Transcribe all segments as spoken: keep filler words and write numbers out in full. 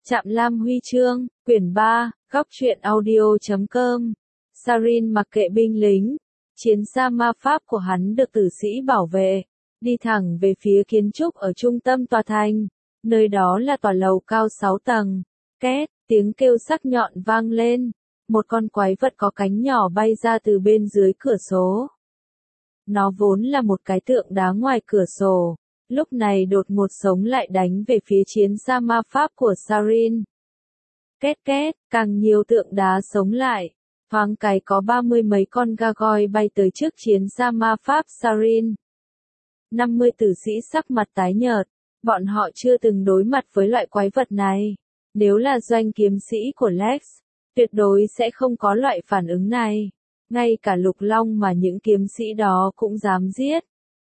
Trạm Lam Huy chương, quyển ba, góc truyện audio chấm com. Sarin mặc kệ binh lính, chiến xa ma pháp của hắn được tử sĩ bảo vệ, đi thẳng về phía kiến trúc ở trung tâm tòa thành. Nơi đó là tòa lầu cao sáu tầng. Két, tiếng kêu sắc nhọn vang lên. Một con quái vật có cánh nhỏ bay ra từ bên dưới cửa sổ. Nó vốn là một cái tượng đá ngoài cửa sổ, lúc này đột ngột sống lại đánh về phía chiến xa ma pháp của Sarin. Két két, càng nhiều tượng đá sống lại. Thoáng cái có ba mươi mấy con gargoyle bay tới trước chiến xa ma pháp Sarin. năm mươi tử sĩ sắc mặt tái nhợt, bọn họ chưa từng đối mặt với loại quái vật này. Nếu là doanh kiếm sĩ của Lex, tuyệt đối sẽ không có loại phản ứng này. Ngay cả lục long mà những kiếm sĩ đó cũng dám giết.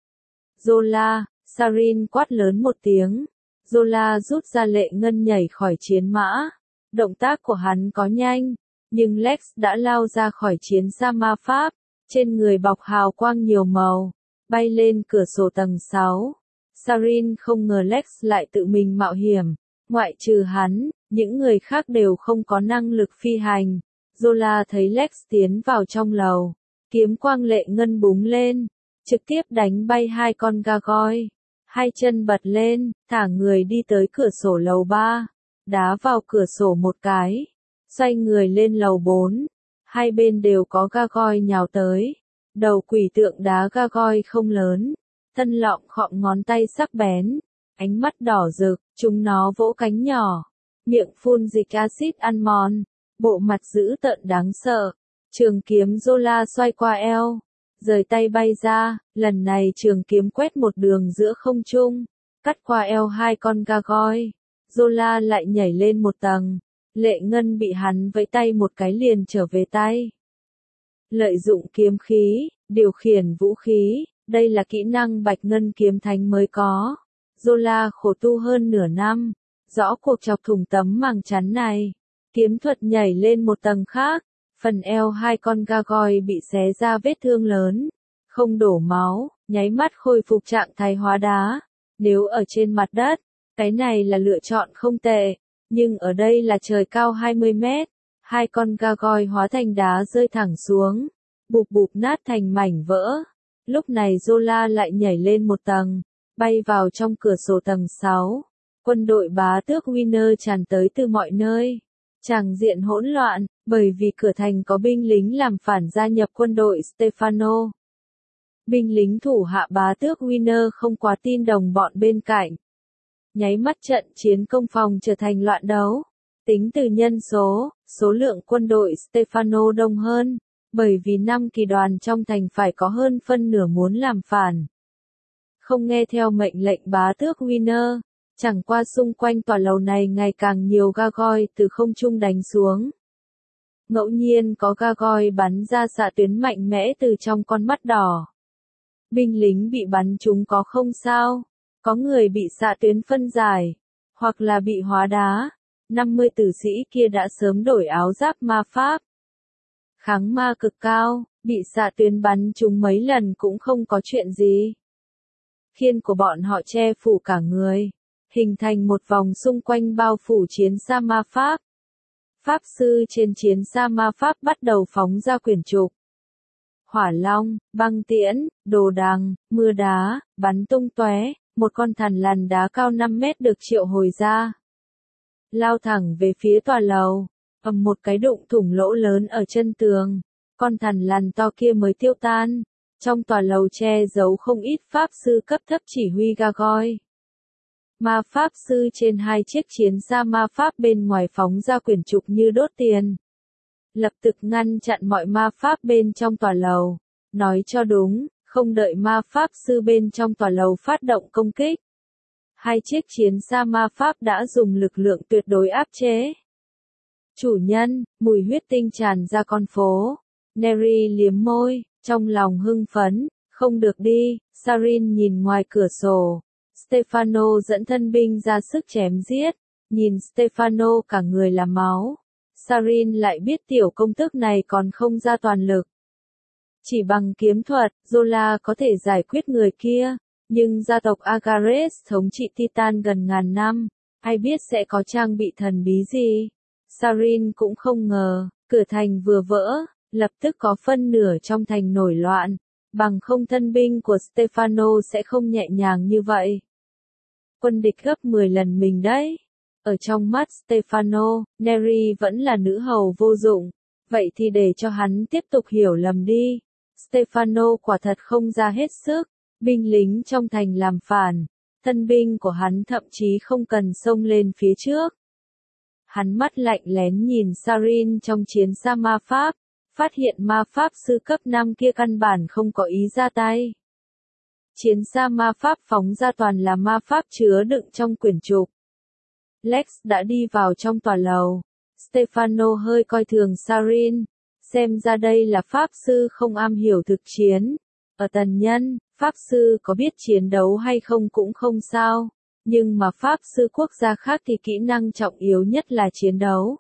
Zola, Sarin quát lớn một tiếng. Zola rút ra lệ ngân nhảy khỏi chiến mã. Động tác của hắn có nhanh, nhưng Lex đã lao ra khỏi chiến xa ma pháp, trên người bọc hào quang nhiều màu, bay lên cửa sổ tầng sáu. Sarin không ngờ Lex lại tự mình mạo hiểm, ngoại trừ hắn, những người khác đều không có năng lực phi hành. Zola thấy Lex tiến vào trong lầu, kiếm quang lệ ngân búng lên, trực tiếp đánh bay hai con gargoyle. Hai chân bật lên, thả người đi tới cửa sổ lầu ba, đá vào cửa sổ một cái, xoay người lên lầu bốn. Hai bên đều có gargoyle nhào tới. Đầu quỷ tượng đá gargoyle không lớn, thân lọng khọm ngón tay sắc bén, ánh mắt đỏ rực, chúng nó vỗ cánh nhỏ, miệng phun dịch axit ăn mòn, bộ mặt dữ tợn đáng sợ. Trường kiếm Zola xoay qua eo, rời tay bay ra, lần này trường kiếm quét một đường giữa không trung, cắt qua eo hai con gargoyle. Zola lại nhảy lên một tầng, lệ ngân bị hắn vẫy tay một cái liền trở về tay. Lợi dụng kiếm khí, điều khiển vũ khí, đây là kỹ năng bạch ngân kiếm thánh mới có. Zola khổ tu hơn nửa năm, rõ cuộc chọc thủng tấm màng chắn này. Kiếm thuật nhảy lên một tầng khác, phần eo hai con gargoyle bị xé ra vết thương lớn, không đổ máu, nháy mắt khôi phục trạng thái hóa đá. Nếu ở trên mặt đất, cái này là lựa chọn không tệ, nhưng ở đây là trời cao hai mươi mét, hai con gargoyle hóa thành đá rơi thẳng xuống, bụp bụp nát thành mảnh vỡ. Lúc này Zola lại nhảy lên một tầng, bay vào trong cửa sổ tầng sáu. Quân đội bá tước Winner tràn tới từ mọi nơi. Tràng diện hỗn loạn, bởi vì cửa thành có binh lính làm phản gia nhập quân đội Stefano. Binh lính thủ hạ bá tước Winner không quá tin đồng bọn bên cạnh. Nháy mắt trận chiến công phòng trở thành loạn đấu. Tính từ nhân số, số lượng quân đội Stefano đông hơn, bởi vì năm kỳ đoàn trong thành phải có hơn phân nửa muốn làm phản. Không nghe theo mệnh lệnh bá tước Winner, chẳng qua xung quanh tòa lầu này ngày càng nhiều gargoyle từ không trung đánh xuống. Ngẫu nhiên có gargoyle bắn ra xạ tuyến mạnh mẽ từ trong con mắt đỏ. Binh lính bị bắn trúng có không sao, có người bị xạ tuyến phân giải, hoặc là bị hóa đá. năm mươi tử sĩ kia đã sớm đổi áo giáp ma pháp. Kháng ma cực cao, bị xạ tuyến bắn trúng mấy lần cũng không có chuyện gì. Khiên của bọn họ che phủ cả người, hình thành một vòng xung quanh bao phủ chiến xa ma pháp. Pháp sư trên chiến xa ma pháp bắt đầu phóng ra quyển trục. Hỏa long, băng tiễn, đồ đằng, mưa đá, bắn tung tóe, một con thằn lằn đá cao năm mét được triệu hồi ra. Lao thẳng về phía tòa lầu, ầm một cái đụng thủng lỗ lớn ở chân tường, con thằn lằn to kia mới tiêu tan. Trong tòa lầu che giấu không ít pháp sư cấp thấp chỉ huy gargoyle. Ma pháp sư trên hai chiếc chiến xa ma pháp bên ngoài phóng ra quyển trục như đốt tiền. Lập tức ngăn chặn mọi ma pháp bên trong tòa lầu. Nói cho đúng, không đợi ma pháp sư bên trong tòa lầu phát động công kích. Hai chiếc chiến xa ma pháp đã dùng lực lượng tuyệt đối áp chế. Chủ nhân, mùi huyết tinh tràn ra con phố. Neri liếm môi, trong lòng hưng phấn, không được đi. Sarin nhìn ngoài cửa sổ. Stefano dẫn thân binh ra sức chém giết, nhìn Stefano cả người là máu. Sarin lại biết tiểu công tước này còn không ra toàn lực. Chỉ bằng kiếm thuật, Zola có thể giải quyết người kia, nhưng gia tộc Agares thống trị Titan gần ngàn năm, Ai biết sẽ có trang bị thần bí gì? Sarin cũng không ngờ, cửa thành vừa vỡ, lập tức có phân nửa trong thành nổi loạn, bằng không thân binh của Stefano sẽ không nhẹ nhàng như vậy. Quân địch gấp mười lần mình đấy. Ở trong mắt Stefano, Neri vẫn là nữ hầu vô dụng, vậy thì để cho hắn tiếp tục hiểu lầm đi. Stefano quả thật không ra hết sức, binh lính trong thành làm phản, thân binh của hắn thậm chí không cần xông lên phía trước. Hắn mắt lạnh lén nhìn Sarin trong chiến xa ma pháp, phát hiện ma pháp sư cấp năm kia căn bản không có ý ra tay. Chiến xa ma pháp phóng ra toàn là ma pháp chứa đựng trong quyển trục. Lex đã đi vào trong tòa lầu. Stefano hơi coi thường Sarin, xem ra đây là pháp sư không am hiểu thực chiến. Ở tần nhân, pháp sư có biết chiến đấu hay không cũng không sao, nhưng mà pháp sư quốc gia khác thì kỹ năng trọng yếu nhất là chiến đấu.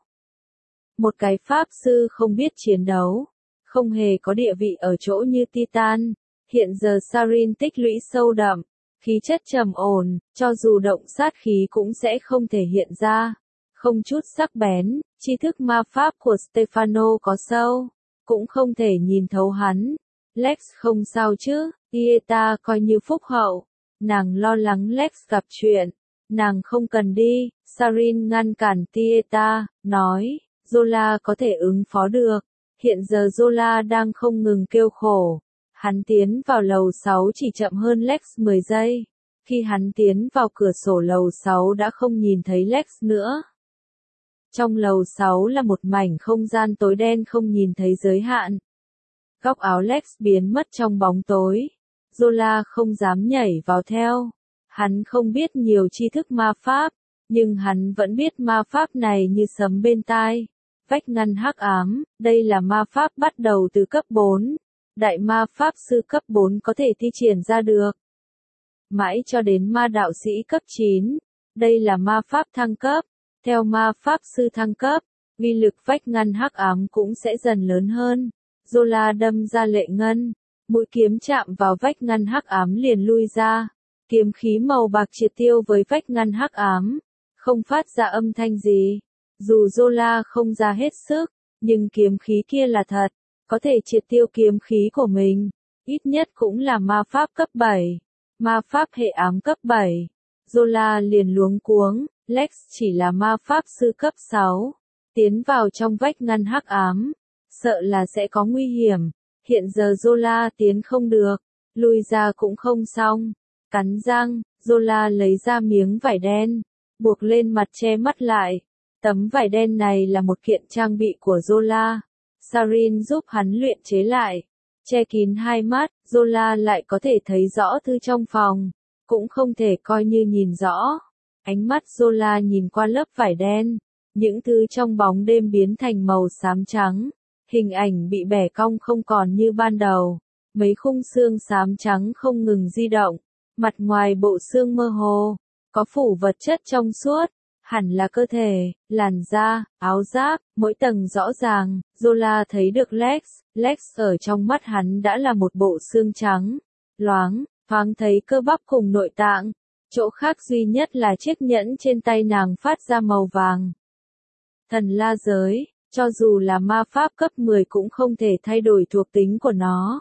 Một cái pháp sư không biết chiến đấu, không hề có địa vị ở chỗ như Titan. Hiện giờ Sarin tích lũy sâu đậm, khí chất trầm ổn, cho dù động sát khí cũng sẽ không thể hiện ra, không chút sắc bén, tri thức ma pháp của Stefano có sâu, cũng không thể nhìn thấu hắn. Lex không sao chứ, Ieta coi như phúc hậu, nàng lo lắng Lex gặp chuyện, nàng không cần đi. Sarin ngăn cản Tieta, nói, Zola có thể ứng phó được, hiện giờ Zola đang không ngừng kêu khổ. Hắn tiến vào lầu sáu chỉ chậm hơn Lex mười giây. Khi hắn tiến vào cửa sổ lầu sáu đã không nhìn thấy Lex nữa. Trong lầu sáu là một mảnh không gian tối đen không nhìn thấy giới hạn. Góc áo Lex biến mất trong bóng tối. Zola không dám nhảy vào theo. Hắn không biết nhiều tri thức ma pháp, nhưng hắn vẫn biết ma pháp này như sấm bên tai. Vách ngăn hắc ám, đây là ma pháp bắt đầu từ cấp bốn. Đại ma pháp sư cấp bốn có thể thi triển ra được. Mãi cho đến ma đạo sĩ cấp chín, đây là ma pháp thăng cấp. Theo ma pháp sư thăng cấp, uy lực vách ngăn hắc ám cũng sẽ dần lớn hơn. Zola đâm ra lệ ngân, mũi kiếm chạm vào vách ngăn hắc ám liền lui ra. Kiếm khí màu bạc triệt tiêu với vách ngăn hắc ám, không phát ra âm thanh gì. Dù Zola không ra hết sức, nhưng kiếm khí kia là thật, có thể triệt tiêu kiếm khí của mình, ít nhất cũng là ma pháp cấp bảy, ma pháp hệ ám cấp bảy. Zola liền luống cuống, Lex chỉ là ma pháp sư cấp sáu, tiến vào trong vách ngăn hắc ám, sợ là sẽ có nguy hiểm. Hiện giờ Zola tiến không được, lui ra cũng không xong. Cắn răng, Zola lấy ra miếng vải đen, buộc lên mặt che mắt lại. Tấm vải đen này là một kiện trang bị của Zola. Sarin giúp hắn luyện chế lại, che kín hai mắt, Zola lại có thể thấy rõ thứ trong phòng, cũng không thể coi như nhìn rõ. Ánh mắt Zola nhìn qua lớp vải đen, những thứ trong bóng đêm biến thành màu xám trắng, hình ảnh bị bẻ cong không còn như ban đầu, mấy khung xương xám trắng không ngừng di động, mặt ngoài bộ xương mơ hồ, có phủ vật chất trong suốt. Hẳn là cơ thể, làn da, áo giáp, mỗi tầng rõ ràng. Zola thấy được Lex, Lex ở trong mắt hắn đã là một bộ xương trắng, loáng, thoáng thấy cơ bắp cùng nội tạng. Chỗ khác duy nhất là chiếc nhẫn trên tay nàng phát ra màu vàng. Thần la giới, cho dù là ma pháp cấp mười cũng không thể thay đổi thuộc tính của nó.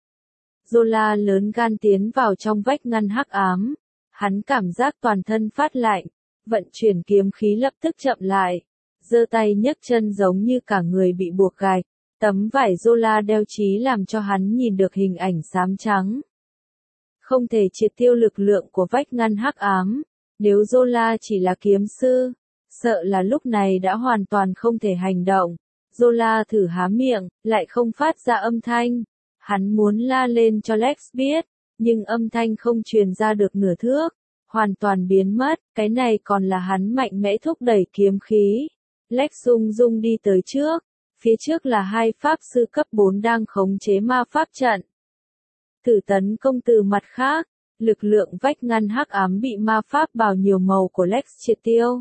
Zola lớn gan tiến vào trong vách ngăn hắc ám, hắn cảm giác toàn thân phát lạnh. Vận chuyển kiếm khí lập tức chậm lại, giơ tay nhấc chân giống như cả người bị buộc gạch. Tấm vải Zola đeo chí làm cho hắn nhìn được hình ảnh xám trắng. Không thể triệt tiêu lực lượng của vách ngăn hắc ám. Nếu Zola chỉ là kiếm sư, sợ là lúc này đã hoàn toàn không thể hành động. Zola thử há miệng, lại không phát ra âm thanh. Hắn muốn la lên cho Lex biết, nhưng âm thanh không truyền ra được nửa thước. Hoàn toàn biến mất, cái này còn là hắn mạnh mẽ thúc đẩy kiếm khí. Lex rung rung đi tới trước, phía trước là hai pháp sư cấp bốn đang khống chế ma pháp trận. Thử tấn công từ mặt khác, lực lượng vách ngăn hắc ám bị ma pháp bào nhiều màu của Lex triệt tiêu.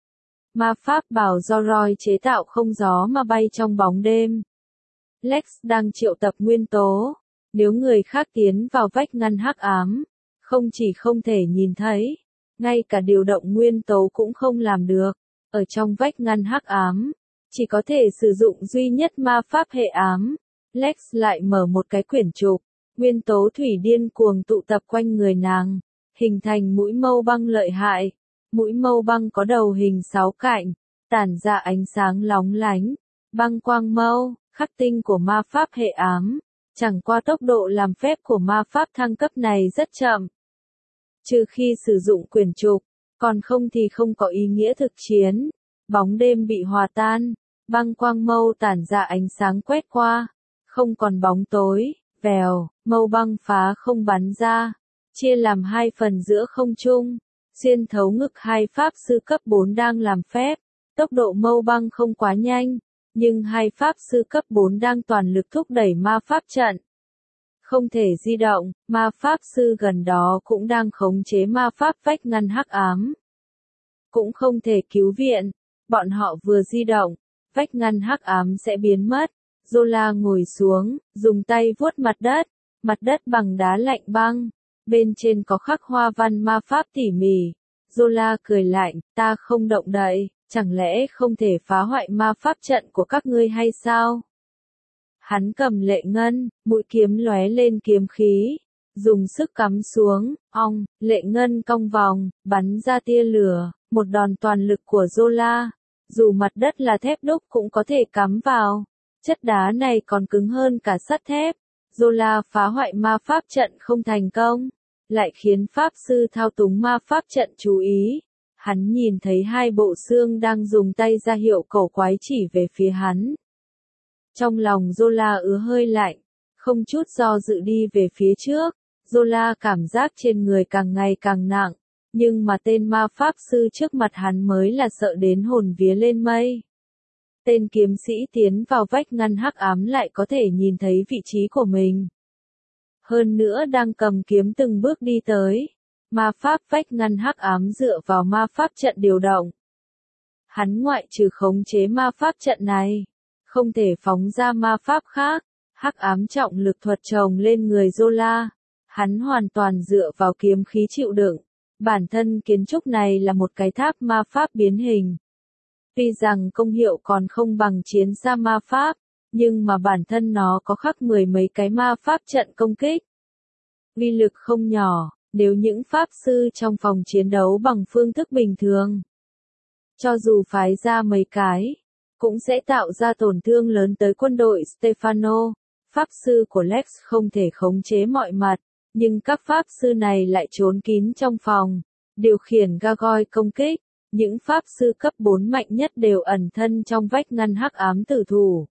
Ma pháp bào do Roy chế tạo không gió mà bay trong bóng đêm. Lex đang triệu tập nguyên tố, nếu người khác tiến vào vách ngăn hắc ám, không chỉ không thể nhìn thấy, Ngay cả điều động nguyên tố cũng không làm được. Ở trong vách ngăn hắc ám, chỉ có thể sử dụng duy nhất ma pháp hệ ám. Lex lại mở một cái quyển trục, nguyên tố thủy điên cuồng tụ tập quanh người nàng, hình thành mũi mâu băng lợi hại. Mũi mâu băng có đầu hình sáu cạnh, tản ra ánh sáng lóng lánh. Băng quang mâu, khắc tinh của ma pháp hệ ám. Chẳng qua tốc độ làm phép của ma pháp thăng cấp này rất chậm. Trừ khi sử dụng quyển trục, còn không thì không có ý nghĩa thực chiến. Bóng đêm bị hòa tan, băng quang mâu tản ra ánh sáng quét qua, không còn bóng tối, vèo, mâu băng phá không bắn ra, chia làm hai phần giữa không trung, xuyên thấu ngực hai pháp sư cấp bốn đang làm phép. Tốc độ mâu băng không quá nhanh, nhưng hai pháp sư cấp bốn đang toàn lực thúc đẩy ma pháp trận. Không thể di động, ma pháp sư gần đó cũng đang khống chế ma pháp vách ngăn hắc ám. Cũng không thể cứu viện, bọn họ vừa di động, vách ngăn hắc ám sẽ biến mất. Zola ngồi xuống, dùng tay vuốt mặt đất, mặt đất bằng đá lạnh băng, bên trên có khắc hoa văn ma pháp tỉ mỉ. Zola cười lạnh, ta không động đậy, chẳng lẽ không thể phá hoại ma pháp trận của các ngươi hay sao? Hắn cầm lệ ngân, mũi kiếm lóe lên kiếm khí, dùng sức cắm xuống, ong, lệ ngân cong vòng, bắn ra tia lửa, một đòn toàn lực của Zola. Dù mặt đất là thép đúc cũng có thể cắm vào, chất đá này còn cứng hơn cả sắt thép. Zola phá hoại ma pháp trận không thành công, lại khiến pháp sư thao túng ma pháp trận chú ý. Hắn nhìn thấy hai bộ xương đang dùng tay ra hiệu cổ quái chỉ về phía hắn. Trong lòng Zola ứa hơi lạnh, không chút do dự đi về phía trước. Zola cảm giác trên người càng ngày càng nặng, nhưng mà tên ma pháp sư trước mặt hắn mới là sợ đến hồn vía lên mây. Tên kiếm sĩ tiến vào vách ngăn hắc ám lại có thể nhìn thấy vị trí của mình. Hơn nữa đang cầm kiếm từng bước đi tới. Ma pháp vách ngăn hắc ám dựa vào ma pháp trận điều động. Hắn ngoại trừ khống chế ma pháp trận này, không thể phóng ra ma pháp khác. Hắc ám trọng lực thuật chồng lên người Zola. Hắn hoàn toàn dựa vào kiếm khí chịu đựng. Bản thân kiến trúc này là một cái tháp ma pháp biến hình. Tuy rằng công hiệu còn không bằng chiến xa ma pháp, nhưng mà bản thân nó có khắc mười mấy cái ma pháp trận công kích. Uy lực không nhỏ, nếu những pháp sư trong phòng chiến đấu bằng phương thức bình thường. Cho dù phái ra mấy cái, cũng sẽ tạo ra tổn thương lớn tới quân đội Stefano. Pháp sư của Lex không thể khống chế mọi mặt, nhưng các pháp sư này lại trốn kín trong phòng, điều khiển Gargoyle công kích. Những pháp sư cấp bốn mạnh nhất đều ẩn thân trong vách ngăn hắc ám tử thủ.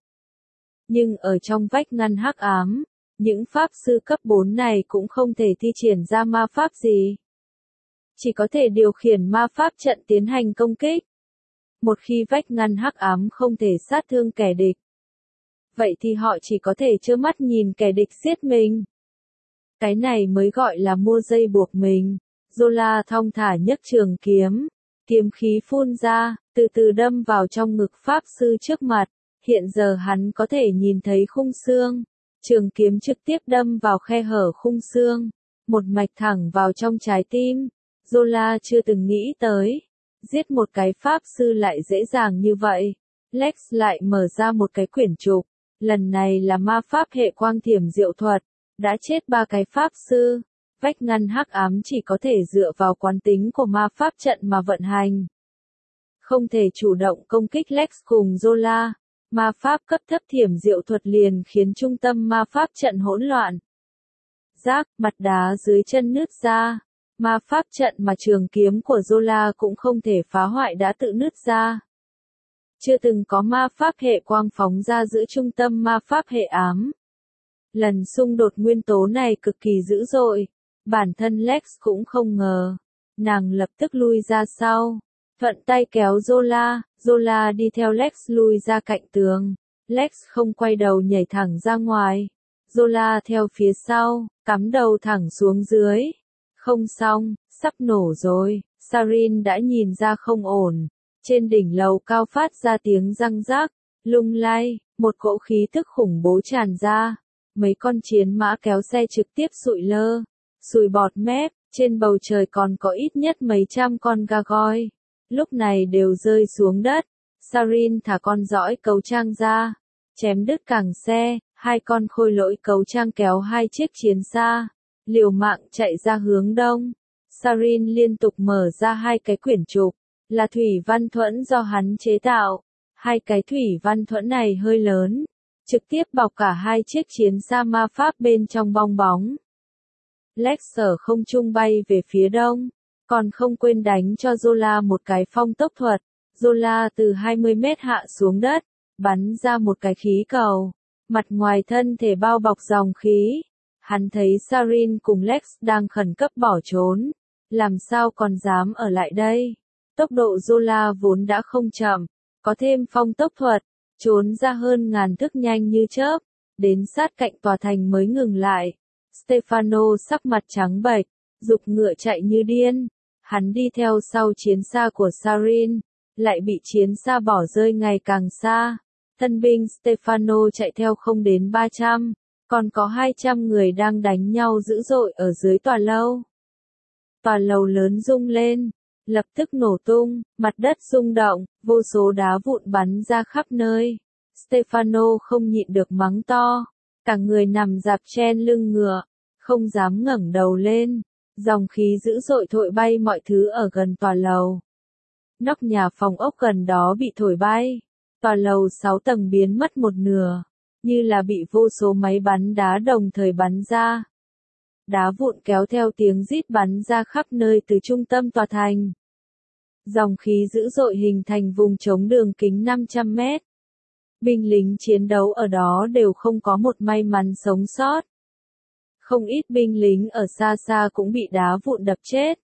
Nhưng ở trong vách ngăn hắc ám, những pháp sư cấp bốn này cũng không thể thi triển ra ma pháp gì. Chỉ có thể điều khiển ma pháp trận tiến hành công kích. Một khi vách ngăn hắc ám không thể sát thương kẻ địch, vậy thì họ chỉ có thể trơ mắt nhìn kẻ địch giết mình. Cái này mới gọi là mua dây buộc mình. Zola thong thả nhấc trường kiếm. Kiếm khí phun ra, từ từ đâm vào trong ngực pháp sư trước mặt. Hiện giờ hắn có thể nhìn thấy khung xương. Trường kiếm trực tiếp đâm vào khe hở khung xương. Một mạch thẳng vào trong trái tim. Zola chưa từng nghĩ tới. Giết một cái pháp sư lại dễ dàng như vậy. Lex lại mở ra một cái quyển trục. Lần này là ma pháp hệ quang thiểm diệu thuật. Đã chết ba cái pháp sư. Vách ngăn hắc ám chỉ có thể dựa vào quán tính của ma pháp trận mà vận hành. Không thể chủ động công kích Lex cùng Zola. Ma pháp cấp thấp thiểm diệu thuật liền khiến trung tâm ma pháp trận hỗn loạn. Rác, mặt đá dưới chân nứt ra. Ma pháp trận mà trường kiếm của Zola cũng không thể phá hoại đã tự nứt ra. Chưa từng có ma pháp hệ quang phóng ra giữa trung tâm ma pháp hệ ám. Lần xung đột nguyên tố này cực kỳ dữ dội. Bản thân Lex cũng không ngờ. Nàng lập tức lui ra sau. Thuận tay kéo Zola. Zola đi theo Lex lui ra cạnh tường. Lex không quay đầu nhảy thẳng ra ngoài. Zola theo phía sau, cắm đầu thẳng xuống dưới. Không xong, sắp nổ rồi. Sarin đã nhìn ra không ổn. Trên đỉnh lầu cao phát ra tiếng răng rác, lung lay, một cỗ khí thức khủng bố tràn ra. Mấy con chiến mã kéo xe trực tiếp sụi lơ. Sùi bọt mép, Trên bầu trời còn có ít nhất mấy trăm con Gargoyle. Lúc này đều rơi xuống đất. Sarin thả con dõi cấu trang ra. Chém đứt cẳng xe. Hai con khôi lỗi cấu trang kéo hai chiếc chiến xa. Liều mạng chạy ra hướng đông. Sarin liên tục mở ra hai cái quyển trục. Là thủy văn thuẫn do hắn chế tạo. Hai cái thủy văn thuẫn này hơi lớn. Trực tiếp bọc cả hai chiếc chiến xa ma pháp bên trong bong bóng. Lex ở không trung bay về phía đông. Còn không quên đánh cho Zola một cái phong tốc thuật. Zola từ hai mươi mét hạ xuống đất. Bắn ra một cái khí cầu. Mặt ngoài thân thể bao bọc dòng khí. Hắn thấy Sarin cùng Lex đang khẩn cấp bỏ trốn. Làm sao còn dám ở lại đây? Tốc độ Zola vốn đã không chậm. Có thêm phong tốc thuật. Trốn ra hơn ngàn thước nhanh như chớp. Đến sát cạnh tòa thành mới ngừng lại. Stefano sắc mặt trắng bệch. Giục ngựa chạy như điên. Hắn đi theo sau chiến xa của Sarin. Lại bị chiến xa bỏ rơi ngày càng xa. Thân binh Stefano chạy theo không đến ba trăm. Còn có hai trăm người đang đánh nhau dữ dội ở dưới tòa lâu. Tòa lầu lớn rung lên. Lập tức nổ tung, mặt đất rung động, vô số đá vụn bắn ra khắp nơi. Stefano không nhịn được mắng to. Cả người nằm dạp trên lưng ngựa. Không dám ngẩng đầu lên. Dòng khí dữ dội thổi bay mọi thứ ở gần tòa lầu. Nóc nhà phòng ốc gần đó bị thổi bay. Tòa lầu sáu tầng biến mất một nửa. Như là bị vô số máy bắn đá đồng thời bắn ra. Đá vụn kéo theo tiếng rít bắn ra khắp nơi từ trung tâm tòa thành. Dòng khí dữ dội hình thành vùng trống đường kính năm trăm mét. Binh lính chiến đấu ở đó đều không có một may mắn sống sót. Không ít binh lính ở xa xa cũng bị đá vụn đập chết.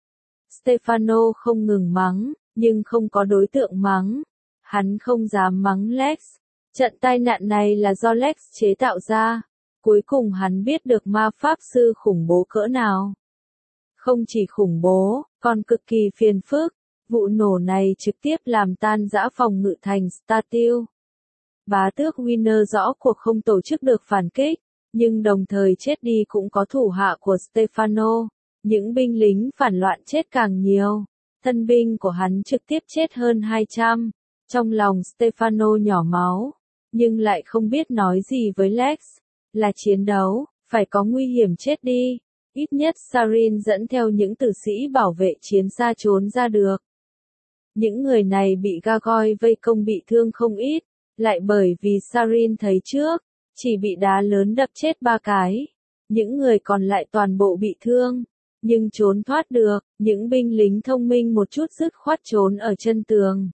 Stefano không ngừng mắng, nhưng không có đối tượng mắng. Hắn không dám mắng Lex. Trận tai nạn này là do Lex chế tạo ra. Cuối cùng hắn biết được ma pháp sư khủng bố cỡ nào. Không chỉ khủng bố, còn cực kỳ phiền phức. Vụ nổ này trực tiếp làm tan rã phòng ngự thành Steel. Bá tước Winner rõ cuộc không tổ chức được phản kích, nhưng đồng thời chết đi cũng có thủ hạ của Stefano. Những binh lính phản loạn chết càng nhiều. Thân binh của hắn trực tiếp chết hơn hai trăm. Trong lòng Stefano nhỏ máu, nhưng lại không biết nói gì với Lex. Là chiến đấu, phải có nguy hiểm chết đi. Ít nhất Sarin dẫn theo những tử sĩ bảo vệ chiến xa trốn ra được. Những người này bị Gargoyle vây công bị thương không ít, lại bởi vì Sarin thấy trước, chỉ bị đá lớn đập chết ba cái. Những người còn lại toàn bộ bị thương, nhưng trốn thoát được. Những binh lính thông minh một chút dứt khoát trốn ở chân tường.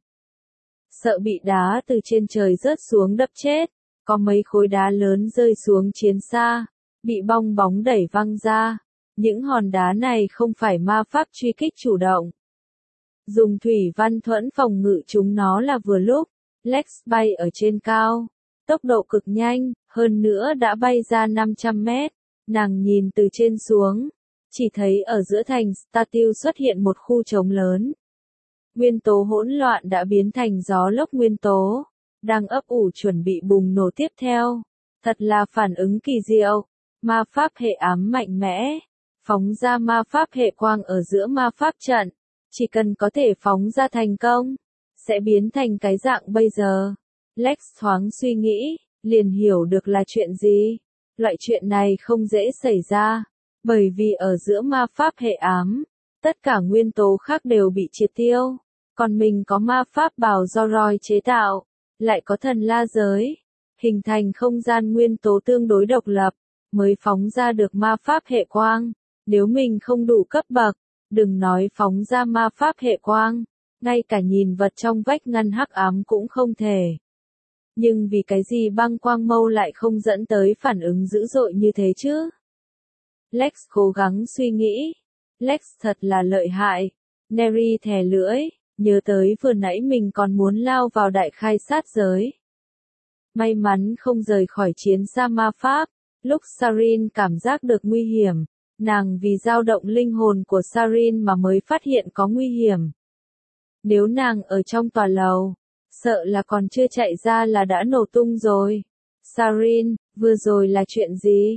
Sợ bị đá từ trên trời rớt xuống đập chết, có mấy khối đá lớn rơi xuống chiến xa, bị bong bóng đẩy văng ra. Những hòn đá này không phải ma pháp truy kích chủ động. Dùng thủy văn thuẫn phòng ngự chúng nó là vừa lúc. Lex bay ở trên cao, tốc độ cực nhanh, hơn nữa đã bay ra năm trăm mét. Nàng nhìn từ trên xuống, chỉ thấy ở giữa thành Steel xuất hiện một khu trống lớn. Nguyên tố hỗn loạn đã biến thành gió lốc nguyên tố, đang ấp ủ chuẩn bị bùng nổ tiếp theo. Thật là phản ứng kỳ diệu. Ma pháp hệ ám mạnh mẽ, phóng ra ma pháp hệ quang ở giữa ma pháp trận. Chỉ cần có thể phóng ra thành công, sẽ biến thành cái dạng bây giờ. Lex thoáng suy nghĩ, liền hiểu được là chuyện gì. Loại chuyện này không dễ xảy ra, bởi vì ở giữa ma pháp hệ ám, tất cả nguyên tố khác đều bị triệt tiêu. Còn mình có ma pháp bào do Roy chế tạo, lại có thần la giới, hình thành không gian nguyên tố tương đối độc lập, mới phóng ra được ma pháp hệ quang. Nếu mình không đủ cấp bậc, đừng nói phóng ra ma pháp hệ quang, ngay cả nhìn vật trong vách ngăn hắc ám cũng không thể. Nhưng vì cái gì băng quang mâu lại không dẫn tới phản ứng dữ dội như thế chứ? Lex cố gắng suy nghĩ. Lex thật là lợi hại. Neri thè lưỡi, nhớ tới vừa nãy mình còn muốn lao vào đại khai sát giới. May mắn không rời khỏi chiến xa ma pháp. Lúc Sarin cảm giác được nguy hiểm, nàng vì dao động linh hồn của Sarin mà mới phát hiện có nguy hiểm. Nếu nàng ở trong tòa lầu, sợ là còn chưa chạy ra là đã nổ tung rồi. Sarin, vừa rồi là chuyện gì?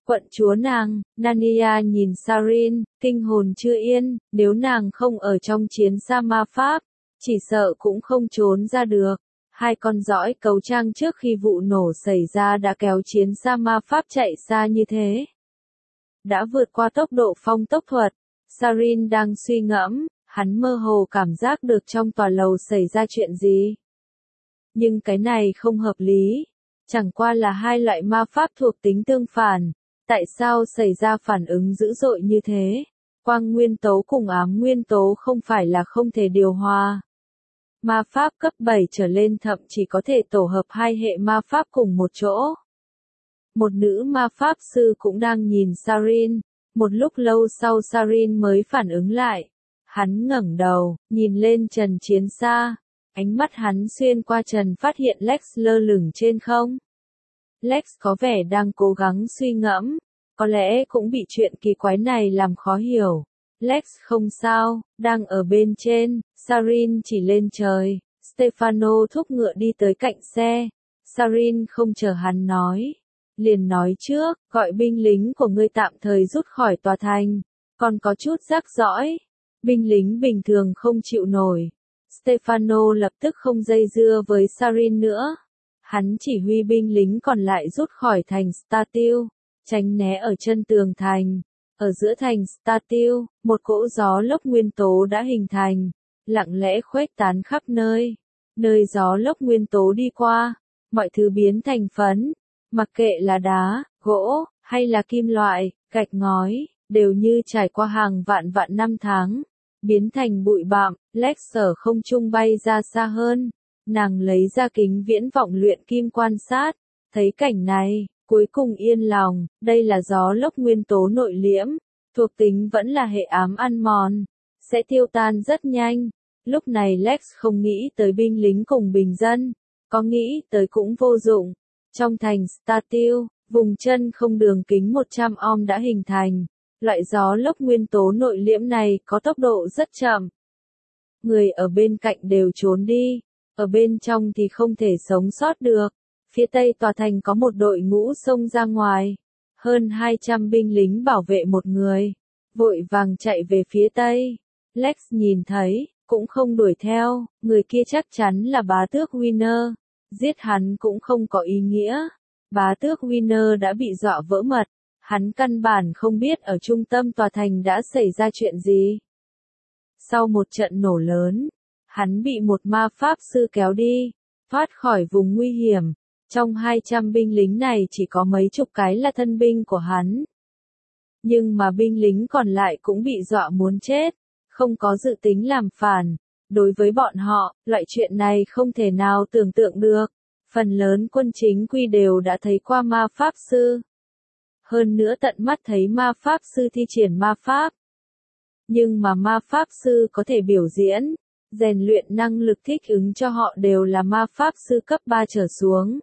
Quận chúa nàng, Narnia nhìn Sarin, kinh hồn chưa yên, nếu nàng không ở trong chiến xa ma pháp, chỉ sợ cũng không trốn ra được. Hai con dõi cấu trang trước khi vụ nổ xảy ra đã kéo chiến xa ma pháp chạy xa như thế. Đã vượt qua tốc độ phong tốc thuật. Sarin đang suy ngẫm, hắn mơ hồ cảm giác được trong tòa lầu xảy ra chuyện gì. Nhưng cái này không hợp lý. Chẳng qua là hai loại ma pháp thuộc tính tương phản. Tại sao xảy ra phản ứng dữ dội như thế? Quang nguyên tố cùng ám nguyên tố không phải là không thể điều hòa. Ma pháp cấp bảy trở lên thậm chỉ có thể tổ hợp hai hệ ma pháp cùng một chỗ. Một nữ ma pháp sư cũng đang nhìn Sarin. Một lúc lâu sau Sarin mới phản ứng lại. Hắn ngẩng đầu, nhìn lên trần chiến xa. Ánh mắt hắn xuyên qua trần phát hiện Lex lơ lửng trên không. Lex có vẻ đang cố gắng suy ngẫm. Có lẽ cũng bị chuyện kỳ quái này làm khó hiểu. Lex không sao, đang ở bên trên. Sarin chỉ lên trời. Stefano thúc ngựa đi tới cạnh xe. Sarin không chờ hắn nói. Liền nói trước, gọi binh lính của ngươi tạm thời rút khỏi tòa thành. Còn có chút rắc rõi. Binh lính bình thường không chịu nổi. Stefano lập tức không dây dưa với Sarin nữa. Hắn chỉ huy binh lính còn lại rút khỏi thành Statil, tránh né ở chân tường thành. Ở giữa thành Statil, một cỗ gió lốc nguyên tố đã hình thành, lặng lẽ khuếch tán khắp nơi. Nơi gió lốc nguyên tố đi qua, mọi thứ biến thành phấn, mặc kệ là đá, gỗ, hay là kim loại, gạch ngói, đều như trải qua hàng vạn vạn năm tháng, biến thành bụi bặm. Lex ở không trung bay ra xa hơn. Nàng lấy ra kính viễn vọng luyện kim quan sát, thấy cảnh này, cuối cùng yên lòng, đây là gió lốc nguyên tố nội liễm, thuộc tính vẫn là hệ ám ăn mòn, sẽ tiêu tan rất nhanh. Lúc này Lex không nghĩ tới binh lính cùng bình dân, có nghĩ tới cũng vô dụng. Trong thành Statil, vùng chân không đường kính một trăm ohm đã hình thành, loại gió lốc nguyên tố nội liễm này có tốc độ rất chậm. Người ở bên cạnh đều trốn đi. Ở bên trong thì không thể sống sót được. Phía tây tòa thành có một đội ngũ xông ra ngoài. Hơn hai trăm binh lính bảo vệ một người. Vội vàng chạy về phía tây. Lex nhìn thấy, cũng không đuổi theo. Người kia chắc chắn là bá tước Winner. Giết hắn cũng không có ý nghĩa. Bá tước Winner đã bị dọa vỡ mật. Hắn căn bản không biết ở trung tâm tòa thành đã xảy ra chuyện gì. Sau một trận nổ lớn, hắn bị một ma pháp sư kéo đi, thoát khỏi vùng nguy hiểm. Trong hai trăm binh lính này chỉ có mấy chục cái là thân binh của hắn. Nhưng mà binh lính còn lại cũng bị dọa muốn chết, không có dự tính làm phản. Đối với bọn họ, loại chuyện này không thể nào tưởng tượng được. Phần lớn quân chính quy đều đã thấy qua ma pháp sư. Hơn nữa tận mắt thấy ma pháp sư thi triển ma pháp. Nhưng mà ma pháp sư có thể biểu diễn, rèn luyện năng lực thích ứng cho họ đều là ma pháp sư cấp ba trở xuống.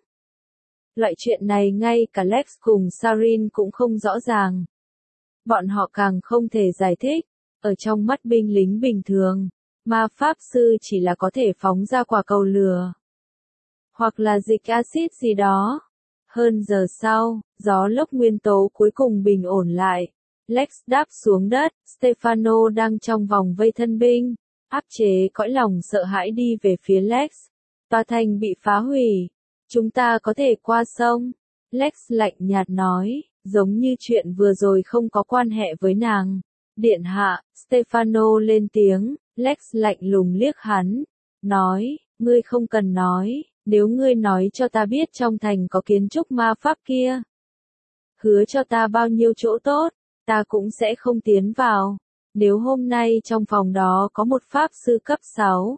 Loại chuyện này ngay cả Lex cùng Sarin cũng không rõ ràng. Bọn họ càng không thể giải thích. Ở trong mắt binh lính bình thường, ma pháp sư chỉ là có thể phóng ra quả cầu lửa. Hoặc là dịch axit gì đó. Hơn giờ sau, gió lốc nguyên tố cuối cùng bình ổn lại. Lex đáp xuống đất, Stefano đang trong vòng vây thân binh, áp chế cõi lòng sợ hãi đi về phía Lex. Tòa thành bị phá hủy, chúng ta có thể qua sông. Lex lạnh nhạt nói, giống như chuyện vừa rồi không có quan hệ với nàng. Điện hạ, Stefano lên tiếng, Lex lạnh lùng liếc hắn, nói, ngươi không cần nói, nếu ngươi nói cho ta biết trong thành có kiến trúc ma pháp kia. Hứa cho ta bao nhiêu chỗ tốt, ta cũng sẽ không tiến vào. Nếu hôm nay trong phòng đó có một pháp sư cấp sáu,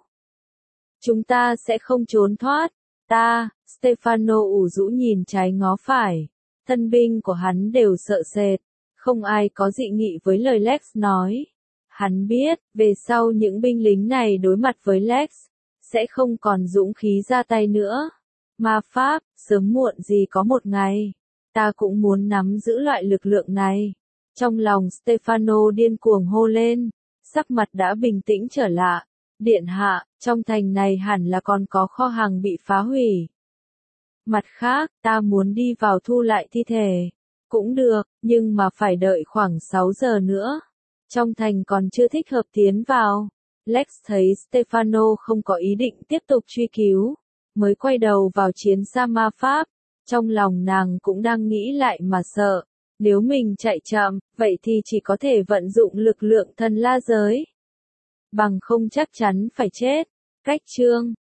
chúng ta sẽ không trốn thoát. Ta, Stefano ủ rũ nhìn trái ngó phải. Thân binh của hắn đều sợ sệt. Không ai có dị nghị với lời Lex nói. Hắn biết, về sau những binh lính này đối mặt với Lex, sẽ không còn dũng khí ra tay nữa. Ma pháp, sớm muộn gì có một ngày, ta cũng muốn nắm giữ loại lực lượng này. Trong lòng Stefano điên cuồng hô lên, sắc mặt đã bình tĩnh trở lại. Điện hạ, trong thành này hẳn là còn có kho hàng bị phá hủy. Mặt khác, ta muốn đi vào thu lại thi thể. Cũng được, nhưng mà phải đợi khoảng sáu giờ nữa. Trong thành còn chưa thích hợp tiến vào. Lex thấy Stefano không có ý định tiếp tục truy cứu, mới quay đầu vào chiến xa ma pháp. Trong lòng nàng cũng đang nghĩ lại mà sợ. Nếu mình chạy chậm, vậy thì chỉ có thể vận dụng lực lượng thần la giới. Bằng không chắc chắn phải chết. Cách chương